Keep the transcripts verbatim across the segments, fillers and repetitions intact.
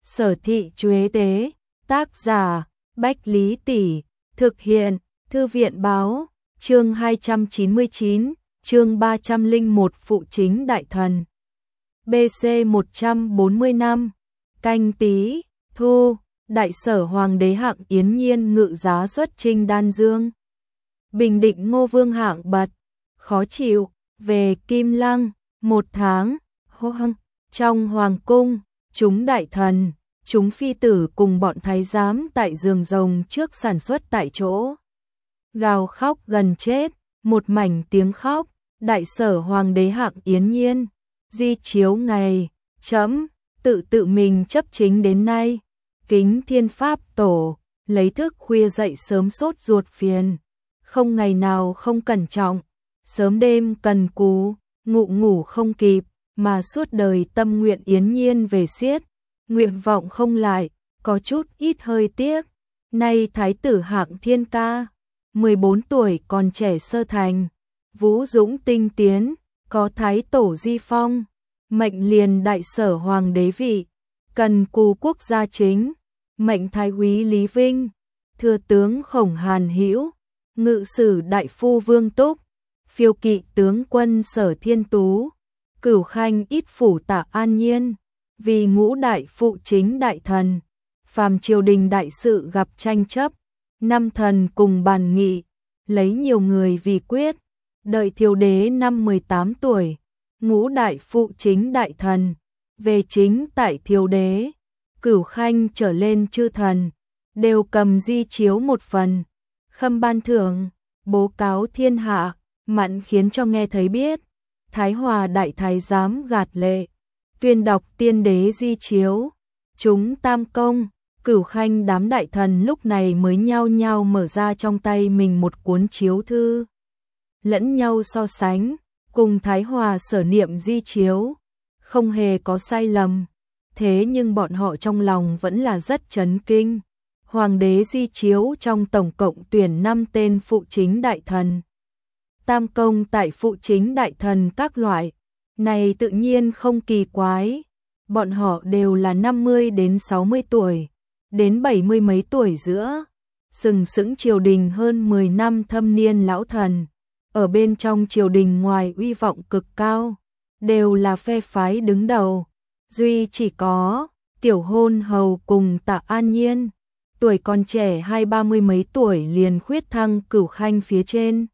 Sở thị Chuế Tế, tác giả, Bách Lý Tỷ, thực hiện, Thư viện Báo, chương hai trăm chín mươi chín, chương ba trăm lẻ một Phụ chính đại thần. bê xê một trăm bốn mươi năm, Canh Tý, Thu, Đại sở Hoàng đế Hạng Yến Nhiên ngự giá xuất chinh Đan Dương. Bình định Ngô Vương Hạng Bật, khó chịu, về Kim Lăng, một tháng, hoang, trong Hoàng cung, chúng đại thần, chúng phi tử cùng bọn thái giám tại giường rồng trước sản xuất tại chỗ. Gào khóc gần chết, một mảnh tiếng khóc, đại sở Hoàng đế Hạng Yến Nhiên, di chiếu ngày, trẫm tự tự mình chấp chính đến nay, kính thiên pháp tổ, lấy thức khuya dậy sớm sốt ruột phiền, không ngày nào không cẩn trọng, sớm đêm cần cù, ngủ ngủ không kịp, mà suốt đời tâm nguyện Yến Nhiên về xiết, nguyện vọng không lại, có chút ít hơi tiếc. Nay thái tử Hạng Thiên Ca, mười bốn tuổi còn trẻ sơ thành, vũ dũng tinh tiến, có thái tổ di phong, mệnh liền đại sở hoàng đế vị, cần cù quốc gia chính, mệnh thái úy Lý Vinh, thừa tướng Khổng Hàn Hữu, ngự sử đại phu Vương Túc, phiêu kỵ tướng quân Sở Thiên Tú, cửu khanh ít phủ Tạ An Nhiên, vì ngũ đại phụ chính đại thần, phàm triều đình đại sự gặp tranh chấp, năm thần cùng bàn nghị, lấy nhiều người vì quyết, đợi thiều đế năm mười tám tuổi, ngũ đại phụ chính đại thần, về chính tại thiều đế, cửu khanh trở lên chư thần, đều cầm di chiếu một phần, khâm ban thưởng, bố cáo thiên hạ, mặn khiến cho nghe thấy biết, Thái Hòa đại thái giám gạt lệ, tuyên đọc tiên đế di chiếu, chúng tam công, cửu khanh đám đại thần lúc này mới nhao nhao mở ra trong tay mình một cuốn chiếu thư, lẫn nhau so sánh, cùng Thái Hòa sở niệm di chiếu, không hề có sai lầm, thế nhưng bọn họ trong lòng vẫn là rất chấn kinh. Hoàng đế di chiếu trong tổng cộng tuyển năm tên phụ chính đại thần. Tam công tại phụ chính đại thần các loại, này tự nhiên không kỳ quái, bọn họ đều là năm mươi đến sáu mươi tuổi, đến bảy mươi mấy tuổi giữa, sừng sững triều đình hơn mười năm thâm niên lão thần, ở bên trong triều đình ngoài uy vọng cực cao, đều là phe phái đứng đầu, duy chỉ có tiểu hôn hầu cùng Tạ An Nhiên, tuổi còn trẻ hai ba mươi mấy tuổi liền khuyết thăng cửu khanh phía trên.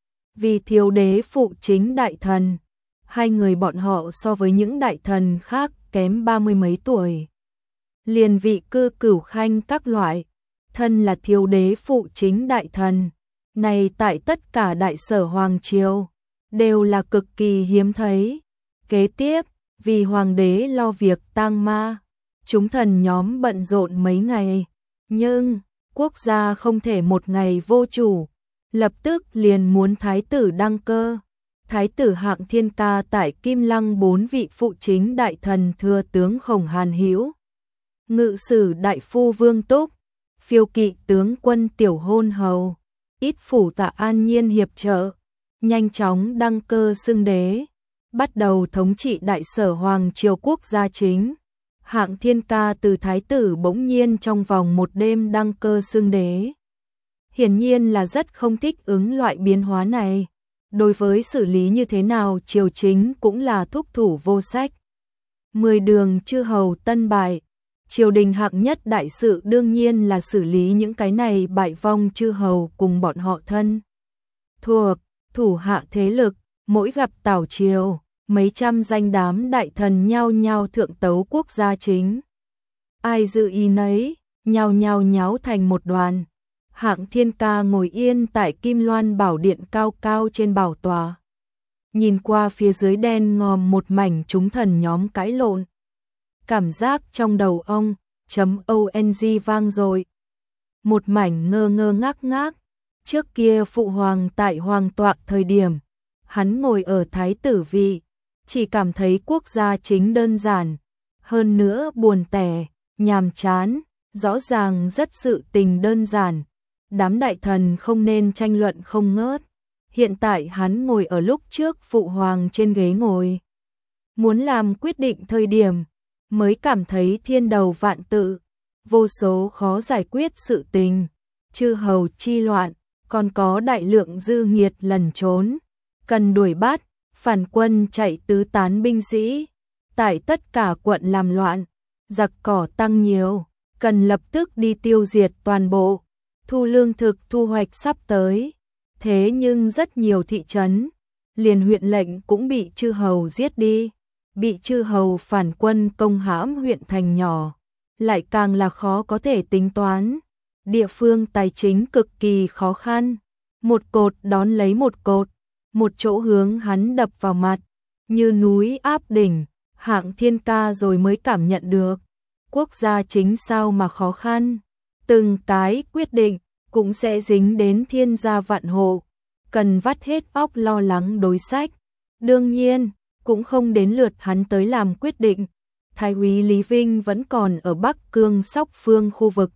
Vì thiếu đế phụ chính đại thần, hai người bọn họ so với những đại thần khác kém ba mươi mấy tuổi. Liền vị cư cửu khanh các loại, thân là thiếu đế phụ chính đại thần, này tại tất cả đại sở hoàng triều, đều là cực kỳ hiếm thấy. Kế tiếp, vì hoàng đế lo việc tang ma, chúng thần nhóm bận rộn mấy ngày. Nhưng, quốc gia không thể một ngày vô chủ, lập tức liền muốn thái tử đăng cơ. Thái tử Hạng Thiên Ca tại Kim Lăng bốn vị phụ chính đại thần thừa tướng Khổng Hàn Hữu, ngự sử đại phu Vương Túc, phiêu kỵ tướng quân Tiểu Hôn Hầu, ít phủ Tạ An Nhiên hiệp trợ, nhanh chóng đăng cơ xưng đế, bắt đầu thống trị đại sở hoàng triều quốc gia chính. Hạng Thiên Ca từ thái tử bỗng nhiên trong vòng một đêm đăng cơ xưng đế. Hiển nhiên là rất không thích ứng loại biến hóa này. Đối với xử lý như thế nào triều chính cũng là thúc thủ vô sách. Mười đường chư hầu tân bại. Triều đình hạng nhất đại sự đương nhiên là xử lý những cái này bại vong chư hầu cùng bọn họ thân thuộc, thủ hạ thế lực, mỗi gặp tảo triều. Mấy trăm danh đám đại thần nhao nhao thượng tấu quốc gia chính. Ai dự ý nấy, nhao nhao nháo thành một đoàn. Hạng Thiên Ca ngồi yên tại Kim Loan Bảo Điện cao cao trên bảo tòa. Nhìn qua phía dưới đen ngòm một mảnh chúng thần nhóm cãi lộn. Cảm giác trong đầu ông, chấm ông vang rồi. Một mảnh ngơ ngơ ngác ngác. Trước kia phụ hoàng tại hoàng tọa thời điểm, hắn ngồi ở thái tử vị. Chỉ cảm thấy quốc gia chính đơn giản, hơn nữa buồn tẻ, nhàm chán, rõ ràng rất sự tình đơn giản. Đám đại thần không nên tranh luận không ngớt. Hiện tại hắn ngồi ở lúc trước phụ hoàng trên ghế ngồi. Muốn làm quyết định thời điểm, mới cảm thấy thiên đầu vạn tự, vô số khó giải quyết sự tình, chư hầu chi loạn, còn có đại lượng dư nghiệt lẩn trốn, cần đuổi bắt, phản quân chạy tứ tán binh sĩ, tại tất cả quận làm loạn, giặc cỏ tăng nhiều, cần lập tức đi tiêu diệt toàn bộ, thu lương thực thu hoạch sắp tới. Thế nhưng rất nhiều thị trấn, liền huyện lệnh cũng bị chư hầu giết đi, bị chư hầu phản quân công hãm huyện thành nhỏ, lại càng là khó có thể tính toán. Địa phương tài chính cực kỳ khó khăn, một cột đón lấy một cột, một chỗ hướng hắn đập vào mặt, như núi áp đỉnh, Hạng Thiên Ca rồi mới cảm nhận được, quốc gia chính sao mà khó khăn, từng cái quyết định cũng sẽ dính đến thiên gia vạn hộ, cần vắt hết óc lo lắng đối sách. Đương nhiên, cũng không đến lượt hắn tới làm quyết định, Thái úy Lý Vinh vẫn còn ở Bắc Cương Sóc Phương khu vực.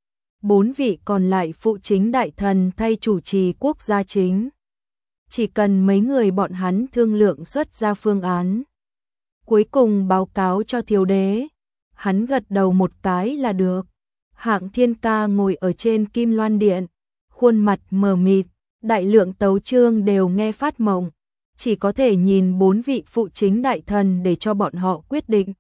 Bốn vị còn lại phụ chính đại thần thay chủ trì quốc gia chính. Chỉ cần mấy người bọn hắn thương lượng xuất ra phương án, cuối cùng báo cáo cho thiếu đế, hắn gật đầu một cái là được. Hạng Thiên Ca ngồi ở trên Kim Loan Điện, khuôn mặt mờ mịt, đại lượng tấu chương đều nghe phát mộng, chỉ có thể nhìn bốn vị phụ chính đại thần để cho bọn họ quyết định.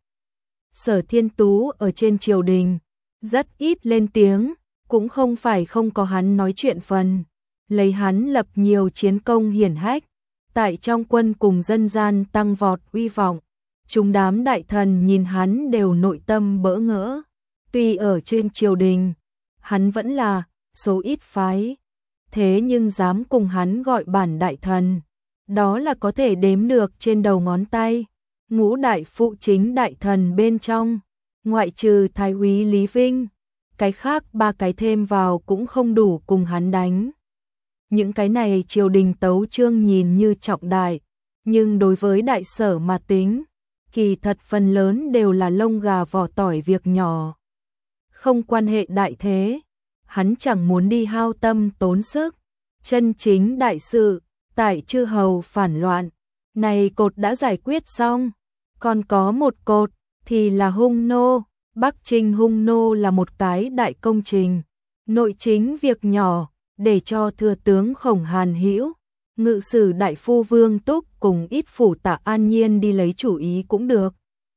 Sở Thiên Tú ở trên triều đình, rất ít lên tiếng, cũng không phải không có hắn nói chuyện phần, lấy hắn lập nhiều chiến công hiển hách, tại trong quân cùng dân gian tăng vọt uy vọng, chúng đám đại thần nhìn hắn đều nội tâm bỡ ngỡ. Tuy ở trên triều đình, hắn vẫn là số ít phái, thế nhưng dám cùng hắn gọi bản đại thần, đó là có thể đếm được trên đầu ngón tay. Ngũ đại phụ chính đại thần bên trong, ngoại trừ Thái úy Lý Vinh, cái khác ba cái thêm vào cũng không đủ cùng hắn đánh. Những cái này triều đình tấu chương nhìn như trọng đại, nhưng đối với đại sở mà tính, kỳ thật phần lớn đều là lông gà vỏ tỏi việc nhỏ. Không quan hệ đại thế, hắn chẳng muốn đi hao tâm tốn sức, chân chính đại sự, tại chư hầu phản loạn, này cột đã giải quyết xong, còn có một cột, thì là hung nô, Bắc Trinh hung nô là một cái đại công trình, nội chính việc nhỏ, để cho thừa tướng Khổng Hàn Hữu, ngự sử đại phu Vương Túc cùng ít phủ Tạ An Nhiên đi lấy chủ ý cũng được.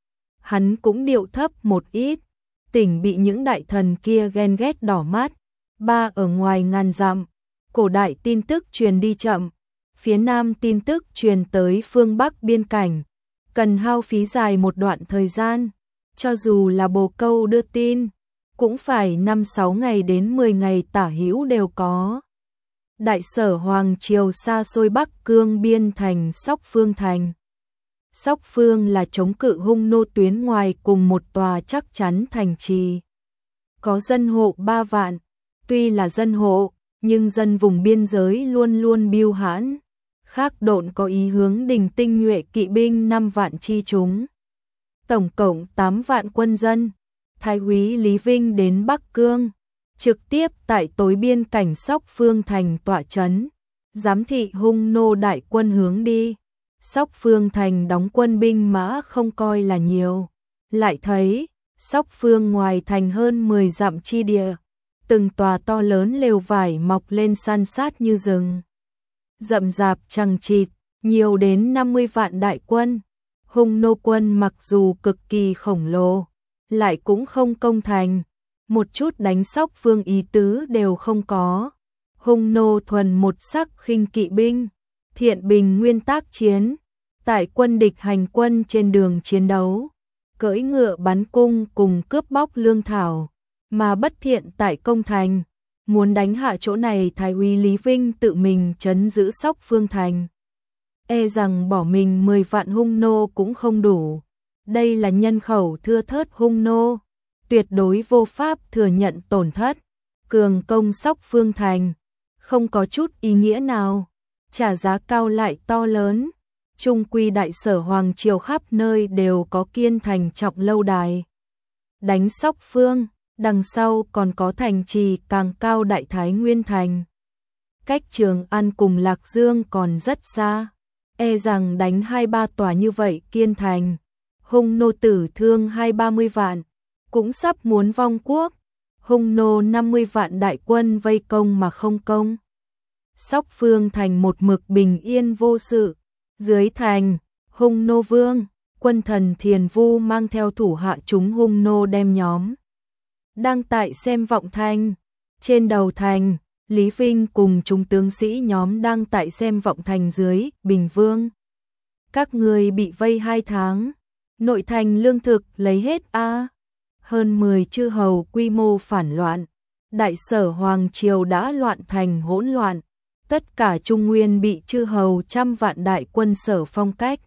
Hắn cũng điệu thấp một ít, tỉnh bị những đại thần kia ghen ghét đỏ mắt. Ba ở ngoài ngàn dặm, cổ đại tin tức truyền đi chậm, phía nam tin tức truyền tới phương Bắc biên cảnh, cần hao phí dài một đoạn thời gian, cho dù là bồ câu đưa tin, cũng phải năm sáu ngày đến mười ngày tả hữu đều có. Đại sở Hoàng Triều xa xôi Bắc Cương biên thành Sóc Phương thành. Sóc Phương là chống cự hung nô tuyến ngoài cùng một tòa chắc chắn thành trì. Có dân hộ ba vạn, tuy là dân hộ, nhưng dân vùng biên giới luôn luôn biêu hãn. Khác độn có ý hướng đình tinh nhuệ kỵ binh năm vạn chi chúng. Tổng cộng tám vạn quân dân. Thái úy Lý Vinh đến Bắc Cương, trực tiếp tại tối biên cảnh Sóc Phương thành tọa trấn, giám thị hung nô đại quân hướng đi. Sóc Phương thành đóng quân binh mã không coi là nhiều, lại thấy Sóc Phương ngoài thành hơn mười dặm chi địa, từng tòa to lớn lều vải mọc lên san sát như rừng, rậm rạp chằng chịt, nhiều đến năm mươi vạn đại quân. Hung nô quân mặc dù cực kỳ khổng lồ, lại cũng không công thành, một chút đánh Sóc Phương ý tứ đều không có. Hung nô thuần một sắc khinh kỵ binh, thiện bình nguyên tác chiến, tại quân địch hành quân trên đường chiến đấu, cưỡi ngựa bắn cung cùng cướp bóc lương thảo, mà bất thiện tại công thành, muốn đánh hạ chỗ này Thái úy Lý Vinh tự mình trấn giữ Sóc Phương thành. E rằng bỏ mình mười vạn hung nô cũng không đủ, đây là nhân khẩu thưa thớt hung nô, tuyệt đối vô pháp thừa nhận tổn thất, cường công Sóc Phương thành, không có chút ý nghĩa nào, trả giá cao lại to lớn. Trung quy đại sở Hoàng Triều khắp nơi đều có kiên thành trọng lâu đài. Đánh Sóc Phương, đằng sau còn có thành trì càng cao Đại Thái Nguyên thành. Cách Trường An cùng Lạc Dương còn rất xa, e rằng đánh hai ba tòa như vậy kiên thành, Hung nô tử thương hai ba mươi vạn, cũng sắp muốn vong quốc. Hung nô năm mươi vạn đại quân vây công mà không công. Sóc Phương thành một mực bình yên vô sự. Dưới thành, Hung nô vương, quân thần Thiền Vu mang theo thủ hạ chúng Hung nô đem nhóm. Đang tại xem vọng thành. Trên đầu thành, Lý Vinh cùng chúng tướng sĩ nhóm đang tại xem vọng thành dưới Bình Vương. Các người bị vây hai tháng, nội thành lương thực lấy hết a. À. Hơn mười chư hầu quy mô phản loạn, đại sở hoàng triều đã loạn thành hỗn loạn, tất cả Trung Nguyên bị chư hầu trăm vạn đại quân sở phong cách.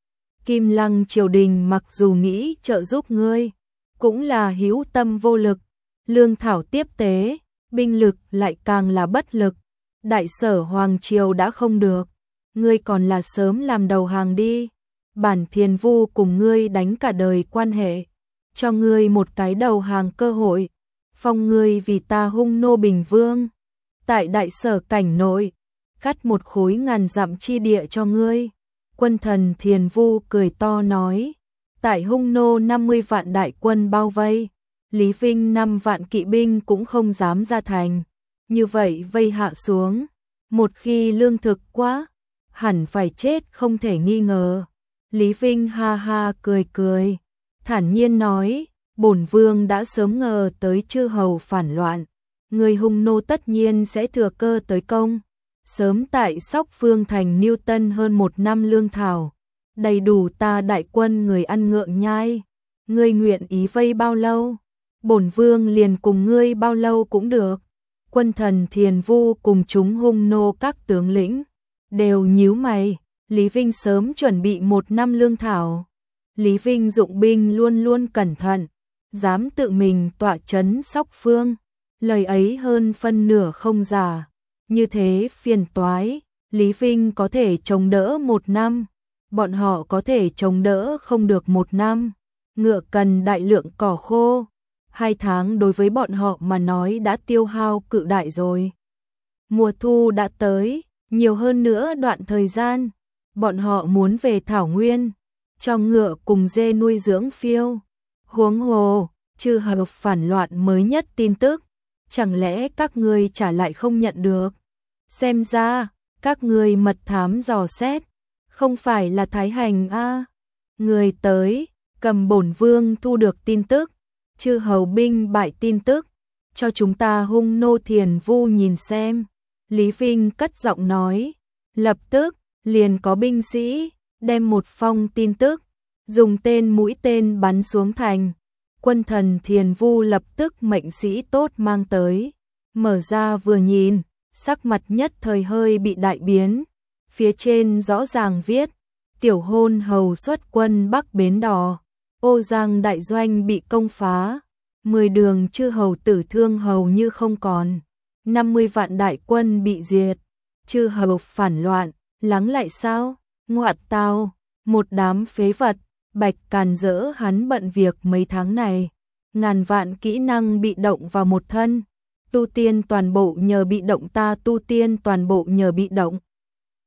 Kim Lăng triều đình mặc dù nghĩ trợ giúp ngươi, cũng là hữu tâm vô lực, lương thảo tiếp tế, binh lực lại càng là bất lực. Đại sở hoàng triều đã không được, ngươi còn là sớm làm đầu hàng đi. Bản Thiền Vu cùng ngươi đánh cả đời quan hệ, cho ngươi một cái đầu hàng cơ hội, phong ngươi vì ta Hung nô Bình Vương. Tại đại sở cảnh nội, cắt một khối ngàn dặm chi địa cho ngươi. Quân thần Thiền Vu cười to nói, tại Hung nô năm mươi vạn đại quân bao vây, Lý Vinh năm vạn kỵ binh cũng không dám ra thành. Như vậy vây hạ xuống, một khi lương thực quá, hẳn phải chết không thể nghi ngờ. Lý Vinh ha ha cười cười, thản nhiên nói, bổn vương đã sớm ngờ tới chư hầu phản loạn, người Hung nô tất nhiên sẽ thừa cơ tới công. Sớm tại Sóc Phương thành Niêu Tân hơn một năm lương thảo, đầy đủ ta đại quân người ăn ngượng nhai. Ngươi nguyện ý vây bao lâu, bổn vương liền cùng ngươi bao lâu cũng được. Quân thần Thiền Vu cùng chúng Hung nô các tướng lĩnh đều nhíu mày. Lý Vinh sớm chuẩn bị một năm lương thảo. Lý Vinh dụng binh luôn luôn cẩn thận, dám tự mình tọa trấn Sóc Phương, lời ấy hơn phân nửa không giả. Như thế phiền toái, Lý Vinh có thể chống đỡ một năm, bọn họ có thể chống đỡ không được một năm. Ngựa cần đại lượng cỏ khô, hai tháng đối với bọn họ mà nói đã tiêu hao cự đại rồi. Mùa thu đã tới, nhiều hơn nữa đoạn thời gian, bọn họ muốn về thảo nguyên, cho ngựa cùng dê nuôi dưỡng phiêu. Huống hồ, chư hầu phản loạn mới nhất tin tức, chẳng lẽ các ngươi trả lại không nhận được? Xem ra, các ngươi mật thám dò xét, không phải là Thái Hành a. À. Người tới, cầm bổn vương thu được tin tức, chư hầu binh bại tin tức, cho chúng ta Hung nô Thiền Vu nhìn xem. Lý Vinh cất giọng nói, lập tức, liền có binh sĩ, đem một phong tin tức, dùng tên mũi tên bắn xuống thành. Quân thần Thiền Vu lập tức mệnh sĩ tốt mang tới, mở ra vừa nhìn, sắc mặt nhất thời hơi bị đại biến. Phía trên rõ ràng viết, tiểu hôn hầu xuất quân Bắc Bến Đò, Ô Giang đại doanh bị công phá, mười đường chư hầu tử thương hầu như không còn, năm mươi vạn đại quân bị diệt, chư hầu phản loạn, lắng lại sao? Ngoạt tao, một đám phế vật. Bạch Càn dỡ hắn bận việc mấy tháng này, ngàn vạn kỹ năng bị động vào một thân, tu tiên toàn bộ nhờ bị động, ta tu tiên toàn bộ nhờ bị động.